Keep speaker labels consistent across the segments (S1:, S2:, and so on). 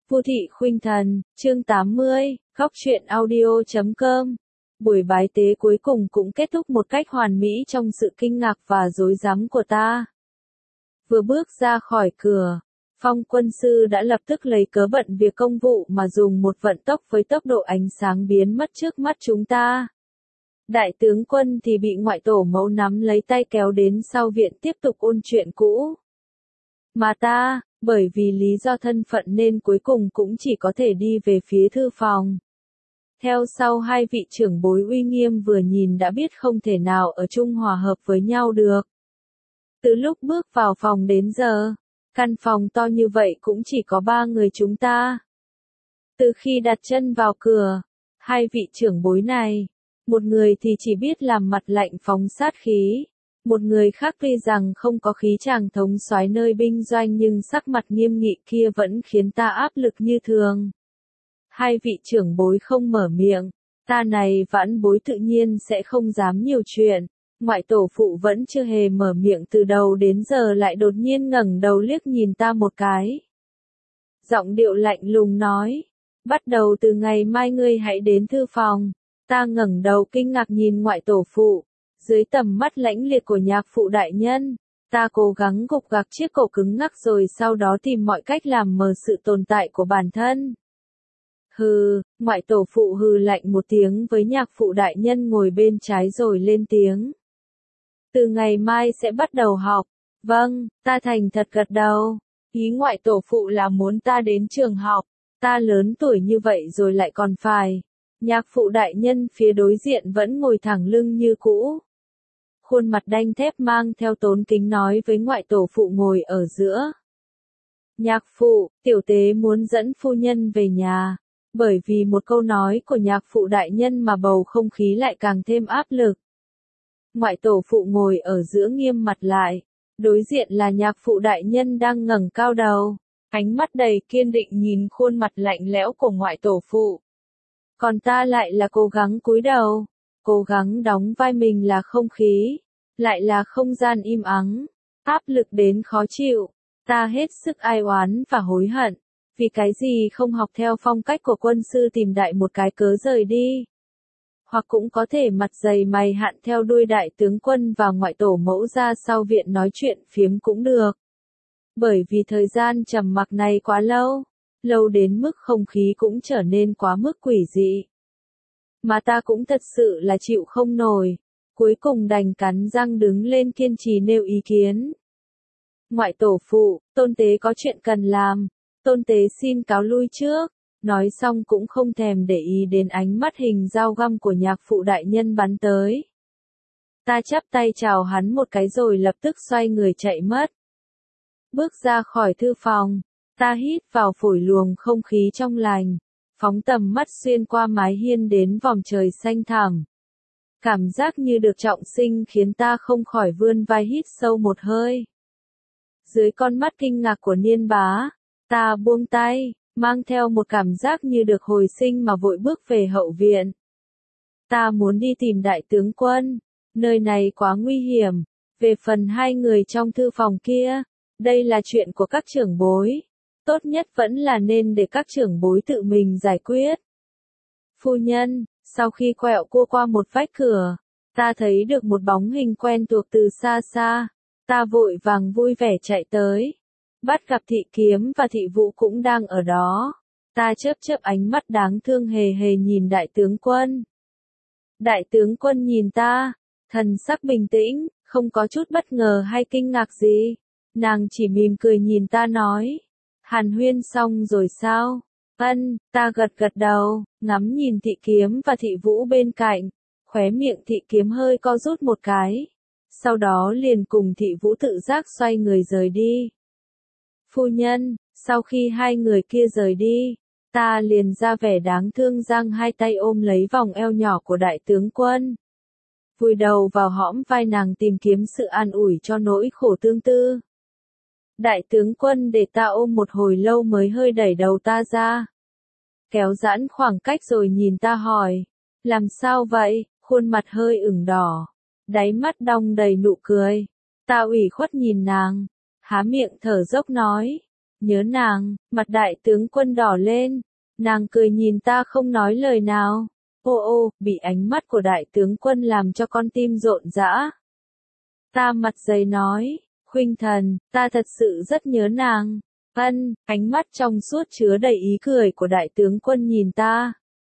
S1: Vu Thị Khuynh Thần, chương 80, Góc truyện audio.com. Buổi bái tế cuối cùng cũng kết thúc một cách hoàn mỹ trong sự kinh ngạc và rối rắm của ta. Vừa bước ra khỏi cửa, Phong quân sư đã lập tức lấy cớ bận việc công vụ mà dùng một vận tốc với tốc độ ánh sáng biến mất trước mắt chúng ta. Đại tướng quân thì bị ngoại tổ mẫu nắm lấy tay kéo đến sau viện tiếp tục ôn chuyện cũ. Mà ta, bởi vì lý do thân phận nên cuối cùng cũng chỉ có thể đi về phía thư phòng. Theo sau hai vị trưởng bối uy nghiêm vừa nhìn đã biết không thể nào ở chung hòa hợp với nhau được. Từ lúc bước vào phòng đến giờ, căn phòng to như vậy cũng chỉ có 3 người chúng ta. Từ khi đặt chân vào cửa, hai vị trưởng bối này, một người thì chỉ biết làm mặt lạnh phóng sát khí. Một người khác tuy rằng không có khí chàng thống soái nơi binh doanh nhưng sắc mặt nghiêm nghị kia vẫn khiến ta áp lực như thường. Hai vị trưởng bối không mở miệng, ta này vãn bối tự nhiên sẽ không dám nhiều chuyện. Ngoại tổ phụ vẫn chưa hề mở miệng từ đầu đến giờ lại đột nhiên ngẩng đầu liếc nhìn ta một cái. Giọng điệu lạnh lùng nói, bắt đầu từ ngày mai ngươi hãy đến thư phòng. Ta ngẩng đầu kinh ngạc nhìn ngoại tổ phụ. Dưới tầm mắt lãnh liệt của nhạc phụ đại nhân, ta cố gắng gục gạc chiếc cổ cứng ngắc rồi sau đó tìm mọi cách làm mờ sự tồn tại của bản thân. Hừ, ngoại tổ phụ hừ lạnh một tiếng với nhạc phụ đại nhân ngồi bên trái rồi lên tiếng. Từ ngày mai sẽ bắt đầu học. Vâng, ta thành thật gật đầu. Ý ngoại tổ phụ là muốn ta đến trường học. Ta lớn tuổi như vậy rồi lại còn phải. Nhạc phụ đại nhân phía đối diện vẫn ngồi thẳng lưng như cũ. Khuôn mặt đanh thép mang theo tốn kính nói với ngoại tổ phụ ngồi ở giữa. Nhạc phụ, tiểu tế muốn dẫn phu nhân về nhà. Bởi vì một câu nói của nhạc phụ đại nhân mà bầu không khí lại càng thêm áp lực. Ngoại tổ phụ ngồi ở giữa nghiêm mặt lại. Đối diện là nhạc phụ đại nhân đang ngẩng cao đầu. Ánh mắt đầy kiên định nhìn khuôn mặt lạnh lẽo của ngoại tổ phụ. Còn ta lại là cố gắng cúi đầu. Cố gắng đóng vai mình là không khí, lại là không gian im ắng, áp lực đến khó chịu. Ta hết sức ai oán và hối hận, vì cái gì không học theo phong cách của quân sư tìm đại một cái cớ rời đi. Hoặc cũng có thể mặt dày mày hạn theo đuôi đại tướng quân và ngoại tổ mẫu ra sau viện nói chuyện phiếm cũng được. Bởi vì thời gian trầm mặc này quá lâu, lâu đến mức không khí cũng trở nên quá mức quỷ dị. Mà ta cũng thật sự là chịu không nổi, cuối cùng đành cắn răng đứng lên kiên trì nêu ý kiến. Ngoại tổ phụ, tôn tế có chuyện cần làm, tôn tế xin cáo lui trước, nói xong cũng không thèm để ý đến ánh mắt hình dao găm của nhạc phụ đại nhân bắn tới. Ta chắp tay chào hắn một cái rồi lập tức xoay người chạy mất. Bước ra khỏi thư phòng, ta hít vào phổi luồng không khí trong lành. Phóng tầm mắt xuyên qua mái hiên đến vòm trời xanh thẳm. Cảm giác như được trọng sinh khiến ta không khỏi vươn vai hít sâu một hơi. Dưới con mắt kinh ngạc của Niên Bá, ta buông tay, mang theo một cảm giác như được hồi sinh mà vội bước về hậu viện. Ta muốn đi tìm đại tướng quân, nơi này quá nguy hiểm. Về phần hai người trong thư phòng kia, đây là chuyện của các trưởng bối. Tốt nhất vẫn là nên để các trưởng bối tự mình giải quyết. Phu nhân, sau khi quẹo cua qua một vách cửa, ta thấy được một bóng hình quen thuộc từ xa xa. Ta vội vàng vui vẻ chạy tới. Bắt gặp Thị Kiếm và Thị Vũ cũng đang ở đó. Ta chớp chớp ánh mắt đáng thương hề hề nhìn đại tướng quân. Đại tướng quân nhìn ta, thần sắc bình tĩnh, không có chút bất ngờ hay kinh ngạc gì. Nàng chỉ mỉm cười nhìn ta nói. Hàn huyên xong rồi sao? Ta gật gật đầu, ngắm nhìn Thị Kiếm và Thị Vũ bên cạnh, khóe miệng Thị Kiếm hơi co rút một cái. Sau đó liền cùng Thị Vũ tự giác xoay người rời đi. Phu nhân, sau khi hai người kia rời đi, ta liền ra vẻ đáng thương giang hai tay ôm lấy vòng eo nhỏ của đại tướng quân. Vùi đầu vào hõm vai nàng tìm kiếm sự an ủi cho nỗi khổ tương tư. Đại tướng quân để ta ôm một hồi lâu mới hơi đẩy đầu ta ra. Kéo giãn khoảng cách rồi nhìn ta hỏi. Làm sao vậy? Khuôn mặt hơi ửng đỏ. Đáy mắt đong đầy nụ cười. Ta ủy khuất nhìn nàng. Há miệng thở dốc nói. Nhớ nàng, mặt đại tướng quân đỏ lên. Nàng cười nhìn ta không nói lời nào. Ô ô, bị ánh mắt của đại tướng quân làm cho con tim rộn rã. Ta mặt dày nói, khuynh thần, ta thật sự rất nhớ nàng. Ân, ánh mắt trong suốt chứa đầy ý cười của đại tướng quân nhìn ta.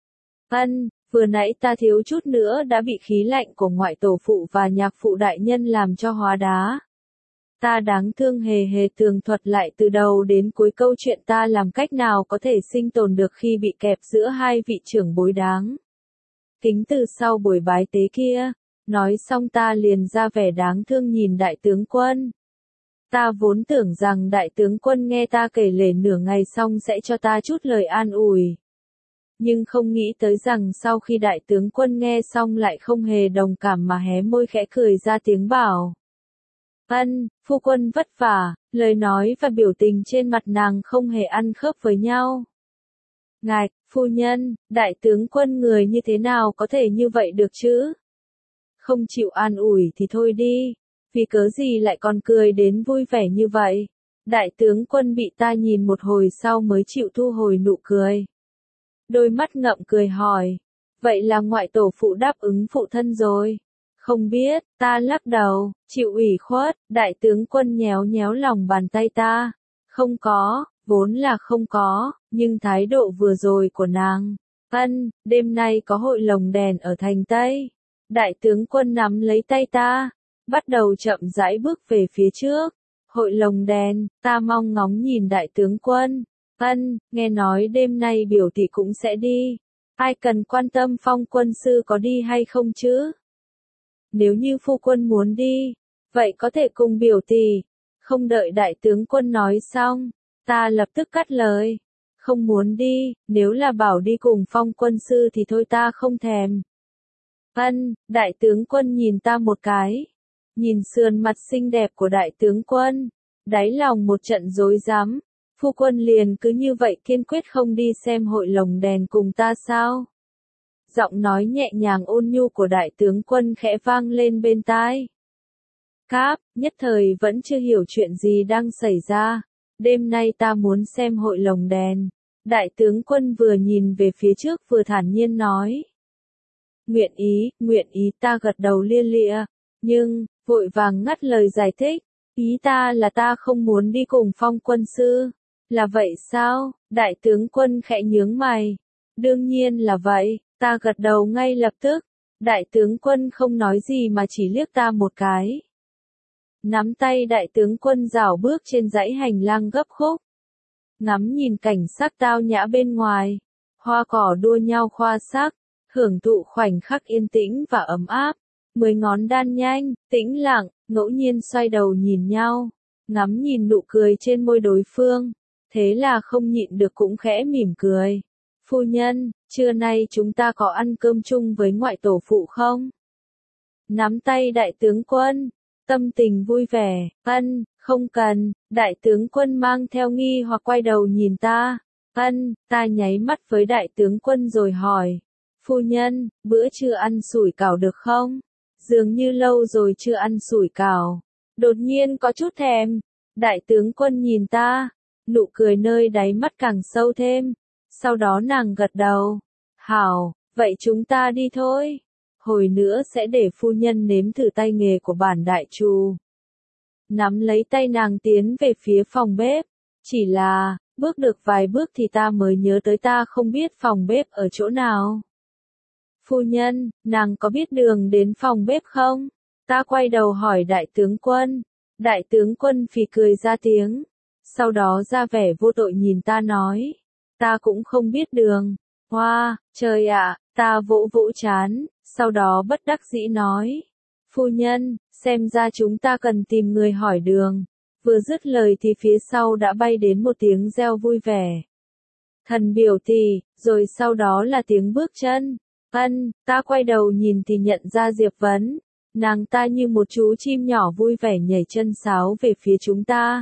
S1: Ân, vừa nãy ta thiếu chút nữa đã bị khí lạnh của ngoại tổ phụ và nhạc phụ đại nhân làm cho hóa đá. Ta đáng thương hề hề tường thuật lại từ đầu đến cuối câu chuyện ta làm cách nào có thể sinh tồn được khi bị kẹp giữa hai vị trưởng bối đáng kính từ sau buổi bái tế kia. Nói xong ta liền ra vẻ đáng thương nhìn đại tướng quân. Ta vốn tưởng rằng đại tướng quân nghe ta kể lể nửa ngày xong sẽ cho ta chút lời an ủi. Nhưng không nghĩ tới rằng sau khi đại tướng quân nghe xong lại không hề đồng cảm mà hé môi khẽ cười ra tiếng bảo. Ân, phu quân vất vả, lời nói và biểu tình trên mặt nàng không hề ăn khớp với nhau. Ngài, phu nhân, đại tướng quân người như thế nào có thể như vậy được chứ? Không chịu an ủi thì thôi đi, vì cớ gì lại còn cười đến vui vẻ như vậy? Đại tướng quân bị ta nhìn một hồi sau mới chịu thu hồi nụ cười. Đôi mắt ngậm cười hỏi, vậy là ngoại tổ phụ đáp ứng phụ thân rồi? Không biết, ta lắc đầu, chịu ủy khuất, đại tướng quân nhéo nhéo lòng bàn tay ta. Không có, vốn là không có, nhưng thái độ vừa rồi của nàng. Ân, đêm nay có hội lồng đèn ở thành Tây. Đại tướng quân nắm lấy tay ta, bắt đầu chậm rãi bước về phía trước. Hội lồng đèn, ta mong ngóng nhìn đại tướng quân. Ân, nghe nói đêm nay biểu tỷ cũng sẽ đi. Ai cần quan tâm Phong quân sư có đi hay không chứ? Nếu như phu quân muốn đi, vậy có thể cùng biểu tỷ. Không đợi đại tướng quân nói xong, ta lập tức cắt lời. Không muốn đi, nếu là bảo đi cùng Phong quân sư thì thôi ta không thèm. Ân, đại tướng quân nhìn ta một cái. Nhìn sườn mặt xinh đẹp của đại tướng quân, đáy lòng một trận rối rắm. Phu quân liền cứ như vậy kiên quyết không đi xem hội lồng đèn cùng ta sao? Giọng nói nhẹ nhàng ôn nhu của đại tướng quân khẽ vang lên bên tai. Cáp, nhất thời vẫn chưa hiểu chuyện gì đang xảy ra. Đêm nay ta muốn xem hội lồng đèn. Đại tướng quân vừa nhìn về phía trước vừa thản nhiên nói. Nguyện ý ta gật đầu lia lịa. Nhưng, vội vàng ngắt lời giải thích. Ý ta là ta không muốn đi cùng Phong quân sư. Là vậy sao? Đại tướng quân khẽ nhướng mày. Đương nhiên là vậy, ta gật đầu ngay lập tức. Đại tướng quân không nói gì mà chỉ liếc ta một cái. Nắm tay đại tướng quân rảo bước trên dãy hành lang gấp khúc. Ngắm nhìn cảnh sắc tao nhã bên ngoài. Hoa cỏ đua nhau khoa sắc. Hưởng thụ khoảnh khắc yên tĩnh và ấm áp. 10 ngón đan nhanh, tĩnh lặng, ngẫu nhiên xoay đầu nhìn nhau. Ngắm nhìn nụ cười trên môi đối phương. Thế là không nhịn được cũng khẽ mỉm cười. Phu nhân, trưa nay chúng ta có ăn cơm chung với ngoại tổ phụ không? Nắm tay đại tướng quân, tâm tình vui vẻ. Ân, không cần. Đại tướng quân mang theo nghi hoặc quay đầu nhìn ta. Ân, ta nháy mắt với đại tướng quân rồi hỏi. Phu nhân, bữa trưa ăn sủi cảo được không? Dường như lâu rồi chưa ăn sủi cảo. Đột nhiên có chút thèm. Đại tướng quân nhìn ta. Nụ cười nơi đáy mắt càng sâu thêm. Sau đó nàng gật đầu. Hảo, vậy chúng ta đi thôi. Hồi nữa sẽ để phu nhân nếm thử tay nghề của bản đại trù. Nắm lấy tay nàng tiến về phía phòng bếp. Chỉ là, bước được vài bước thì ta mới nhớ tới ta không biết phòng bếp ở chỗ nào. Phu nhân, nàng có biết đường đến phòng bếp không? Ta quay đầu hỏi đại tướng quân. Đại tướng quân phì cười ra tiếng. Sau đó ra vẻ vô tội nhìn ta nói. Ta cũng không biết đường. Hoa, trời ạ, ta vỗ vỗ chán, sau đó bất đắc dĩ nói. Phu nhân, xem ra chúng ta cần tìm người hỏi đường. Vừa dứt lời thì phía sau đã bay đến một tiếng reo vui vẻ. Thần biểu tỷ, rồi sau đó là tiếng bước chân. Ân, ta quay đầu nhìn thì nhận ra Diệp Vấn. Nàng ta như một chú chim nhỏ vui vẻ nhảy chân sáo về phía chúng ta.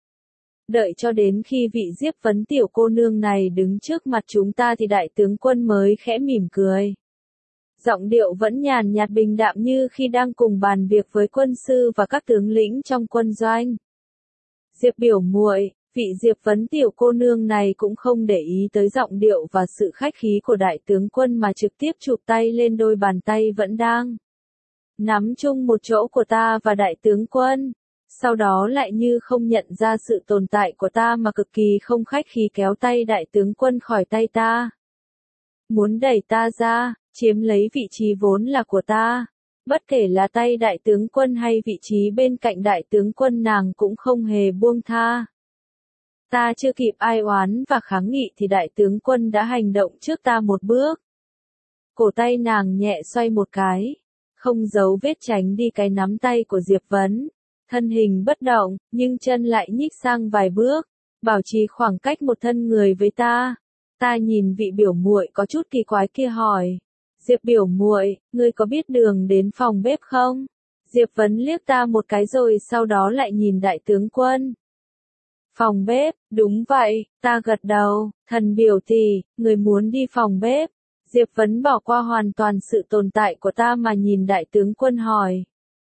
S1: Đợi cho đến khi vị Diệp Vấn tiểu cô nương này đứng trước mặt chúng ta thì đại tướng quân mới khẽ mỉm cười. Giọng điệu vẫn nhàn nhạt bình đạm như khi đang cùng bàn việc với quân sư và các tướng lĩnh trong quân doanh. Diệp biểu muội, Vị Diệp Vấn tiểu cô nương này cũng không để ý tới giọng điệu và sự khách khí của đại tướng quân mà trực tiếp chụp tay lên đôi bàn tay vẫn đang nắm chung một chỗ của ta và đại tướng quân. Sau đó lại như không nhận ra sự tồn tại của ta mà cực kỳ không khách khí kéo tay đại tướng quân khỏi tay ta. Muốn đẩy ta ra, chiếm lấy vị trí vốn là của ta. Bất kể là tay đại tướng quân hay vị trí bên cạnh đại tướng quân nàng cũng không hề buông tha. Ta chưa kịp ai oán và kháng nghị thì đại tướng quân đã hành động trước ta một bước. Cổ tay nàng nhẹ xoay một cái, không giấu vết tránh đi cái nắm tay của Diệp Vấn. Thân hình bất động, nhưng chân lại nhích sang vài bước, bảo trì khoảng cách một thân người với ta. Ta nhìn vị biểu muội có chút kỳ quái kia hỏi. Diệp biểu muội, ngươi có biết đường đến phòng bếp không? Diệp Vấn liếc ta một cái rồi sau đó lại nhìn đại tướng quân. Phòng bếp, đúng vậy, ta gật đầu, thần biểu tỷ, người muốn đi phòng bếp. Diệp Vấn bỏ qua hoàn toàn sự tồn tại của ta mà nhìn đại tướng quân hỏi.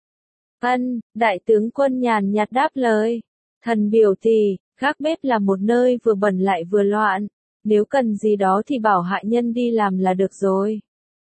S1: Đại tướng quân nhàn nhạt đáp lời. Thần biểu tỷ, gác bếp là một nơi vừa bẩn lại vừa loạn, nếu cần gì đó thì bảo hạ nhân đi làm là được rồi.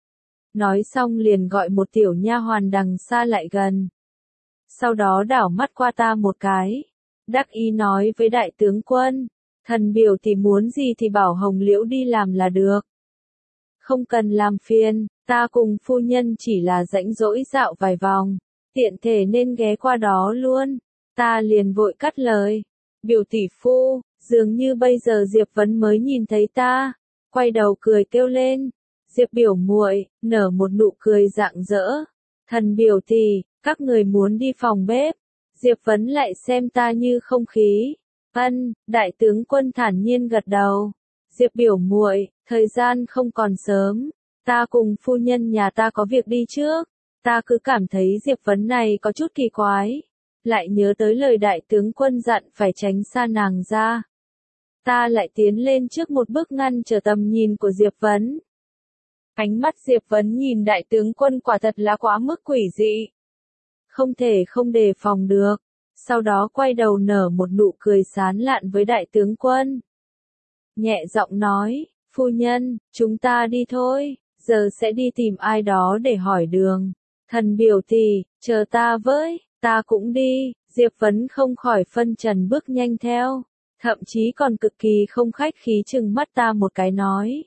S1: Nói xong liền gọi một tiểu nha hoàn đằng xa lại gần. Sau đó đảo mắt qua ta một cái. Đắc ý nói với đại tướng quân, thần biểu tỷ muốn gì thì bảo Hồng Liễu đi làm là được. Không cần làm phiền, ta cùng phu nhân chỉ là rãnh rỗi dạo vài vòng, tiện thể nên ghé qua đó luôn. Ta liền vội cắt lời. Biểu tỷ phu, dường như bây giờ Diệp Vấn mới nhìn thấy ta, quay đầu cười kêu lên. Diệp biểu muội, nở một nụ cười rạng rỡ. Thần biểu tỷ, các người muốn đi phòng bếp. Diệp Vấn lại xem ta như không khí. Đại tướng quân thản nhiên gật đầu. Diệp biểu muội, thời gian không còn sớm, ta cùng phu nhân nhà ta có việc đi trước. Ta cứ cảm thấy Diệp Vấn này có chút kỳ quái, lại nhớ tới lời đại tướng quân dặn phải tránh xa nàng ra. Ta lại tiến lên trước một bước ngăn trở tầm nhìn của Diệp Vấn. Ánh mắt Diệp Vấn nhìn đại tướng quân quả thật là quá mức quỷ dị. Không thể không đề phòng được. Sau đó quay đầu nở một nụ cười sán lạn với đại tướng quân. Nhẹ giọng nói, phu nhân, chúng ta đi thôi, giờ sẽ đi tìm ai đó để hỏi đường. Thần biểu tỷ, chờ ta với, ta cũng đi. Diệp Vấn không khỏi phân trần bước nhanh theo, thậm chí còn cực kỳ không khách khí trừng mắt ta một cái nói.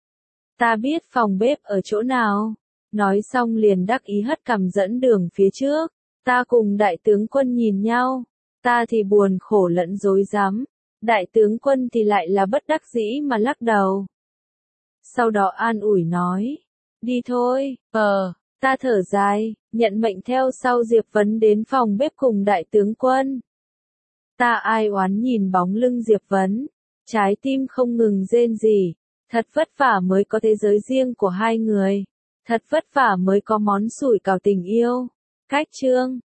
S1: Ta biết phòng bếp ở chỗ nào. Nói xong liền đắc ý hất cằm dẫn đường phía trước. Ta cùng đại tướng quân nhìn nhau. Ta thì buồn khổ lẫn rối rắm. Đại tướng quân thì lại là bất đắc dĩ mà lắc đầu. Sau đó an ủi nói. Đi thôi, ta thở dài, nhận mệnh theo sau Diệp Vấn đến phòng bếp cùng đại tướng quân. Ta ai oán nhìn bóng lưng Diệp Vấn. Trái tim không ngừng rên rỉ. Thật vất vả mới có thế giới riêng của hai người. Thật vất vả mới có món sủi cảo tình yêu. Cách chương